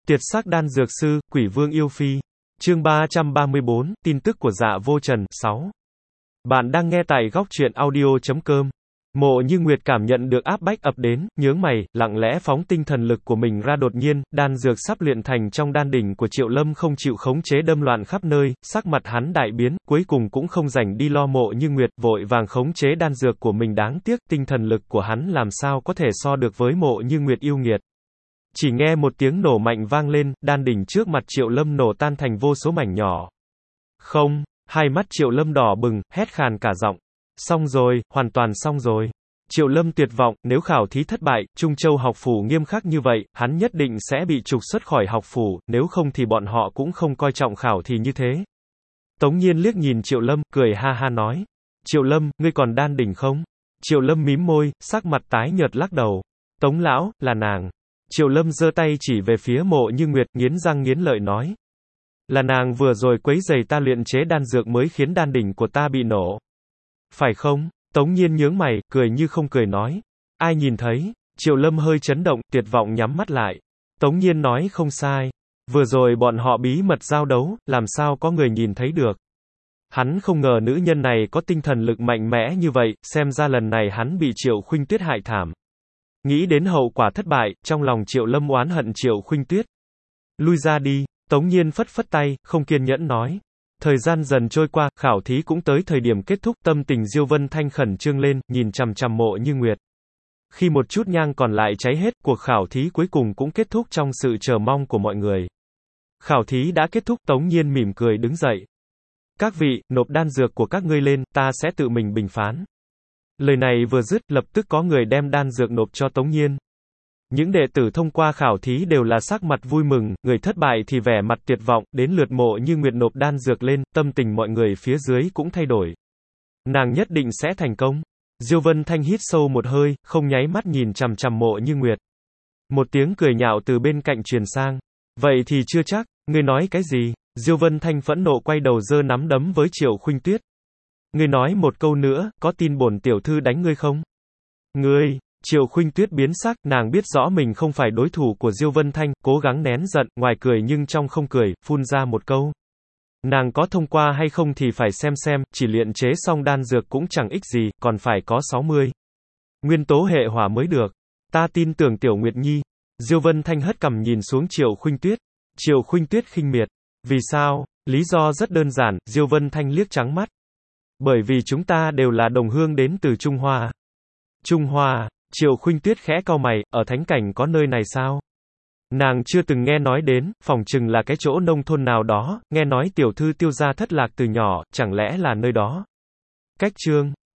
Tiệt sắc đan dược sư, Quỷ Vương yêu phi. Chương 334, tin tức của Dạ Vô Trần, 6. Bạn đang nghe tại góc truyện audio.com. Mộ Như Nguyệt cảm nhận được áp bách ập đến, nhướng mày, lặng lẽ phóng tinh thần lực của mình ra. Đột nhiên, đan dược sắp luyện thành trong đan đỉnh của Triệu Lâm không chịu khống chế đâm loạn khắp nơi, sắc mặt hắn đại biến, cuối cùng cũng không rảnh đi lo Mộ Như Nguyệt, vội vàng khống chế đan dược của mình. Đáng tiếc, tinh thần lực của hắn làm sao có thể so được với Mộ Như Nguyệt yêu nghiệt. Chỉ nghe một tiếng nổ mạnh vang lên, đan đỉnh trước mặt Triệu Lâm nổ tan thành vô số mảnh nhỏ. Không, hai mắt Triệu Lâm đỏ bừng, hét khàn cả giọng. Xong rồi, hoàn toàn xong rồi. Triệu Lâm tuyệt vọng, nếu khảo thí thất bại, Trung Châu học phủ nghiêm khắc như vậy, hắn nhất định sẽ bị trục xuất khỏi học phủ, nếu không thì bọn họ cũng không coi trọng khảo thí như thế. Tống Nhiên liếc nhìn Triệu Lâm, cười ha ha nói. Triệu Lâm, ngươi còn đan đỉnh không? Triệu Lâm mím môi, sắc mặt tái nhợt lắc đầu. Tống lão, là nàng. Triệu Lâm giơ tay chỉ về phía Mộ Như Nguyệt, nghiến răng nghiến lợi nói. Là nàng vừa rồi quấy rầy ta luyện chế đan dược mới khiến đan đỉnh của ta bị nổ. Phải không? Tống Nhiên nhướng mày, cười như không cười nói. Ai nhìn thấy? Triệu Lâm hơi chấn động, tuyệt vọng nhắm mắt lại. Tống Nhiên nói không sai. Vừa rồi bọn họ bí mật giao đấu, làm sao có người nhìn thấy được. Hắn không ngờ nữ nhân này có tinh thần lực mạnh mẽ như vậy, xem ra lần này hắn bị Triệu Khuynh Tuyết hại thảm. Nghĩ đến hậu quả thất bại, trong lòng Triệu Lâm oán hận Triệu Khuynh Tuyết. Lui ra đi, Tống Nhiên phất phất tay, không kiên nhẫn nói. Thời gian dần trôi qua, khảo thí cũng tới thời điểm kết thúc, tâm tình Diêu Vân Thanh khẩn trương lên, nhìn chằm chằm Mộ Như Nguyệt. Khi một chút nhang còn lại cháy hết, cuộc khảo thí cuối cùng cũng kết thúc trong sự chờ mong của mọi người. Khảo thí đã kết thúc, Tống Nhiên mỉm cười đứng dậy. Các vị, nộp đan dược của các ngươi lên, ta sẽ tự mình bình phán. Lời này vừa dứt, lập tức có người đem đan dược nộp cho Tống Nhiên. Những đệ tử thông qua khảo thí đều là sắc mặt vui mừng, người thất bại thì vẻ mặt tuyệt vọng, đến lượt Mộ Như Nguyệt nộp đan dược lên, tâm tình mọi người phía dưới cũng thay đổi. Nàng nhất định sẽ thành công. Diêu Vân Thanh hít sâu một hơi, không nháy mắt nhìn chằm chằm Mộ Như Nguyệt. Một tiếng cười nhạo từ bên cạnh truyền sang. Vậy thì chưa chắc, ngươi nói cái gì? Diêu Vân Thanh phẫn nộ quay đầu giơ nắm đấm với Triệu Khuynh Tuyết. Ngươi nói một câu nữa, có tin bổn tiểu thư đánh ngươi không? Ngươi! Triệu Khuynh Tuyết biến sắc, nàng biết rõ mình không phải đối thủ của Diêu Vân Thanh, cố gắng nén giận, ngoài cười nhưng trong không cười, phun ra một câu. Nàng có thông qua hay không thì phải xem, chỉ luyện chế xong đan dược cũng chẳng ích gì, còn phải có 60 nguyên tố hệ hỏa mới được. Ta tin tưởng Tiểu Nguyệt Nhi. Diêu Vân Thanh hất cằm nhìn xuống Triệu Khuynh Tuyết. Triệu Khuynh Tuyết khinh miệt. Vì sao? Lý do rất đơn giản, Diêu Vân Thanh liếc trắng mắt. Bởi vì chúng ta đều là đồng hương đến từ Trung Hoa. Trung Hoa? Triệu Khuynh Tuyết khẽ cau mày, ở thánh cảnh có nơi này sao? Nàng chưa từng nghe nói đến, phỏng chừng là cái chỗ nông thôn nào đó, nghe nói tiểu thư Tiêu gia thất lạc từ nhỏ, chẳng lẽ là nơi đó? Cách chương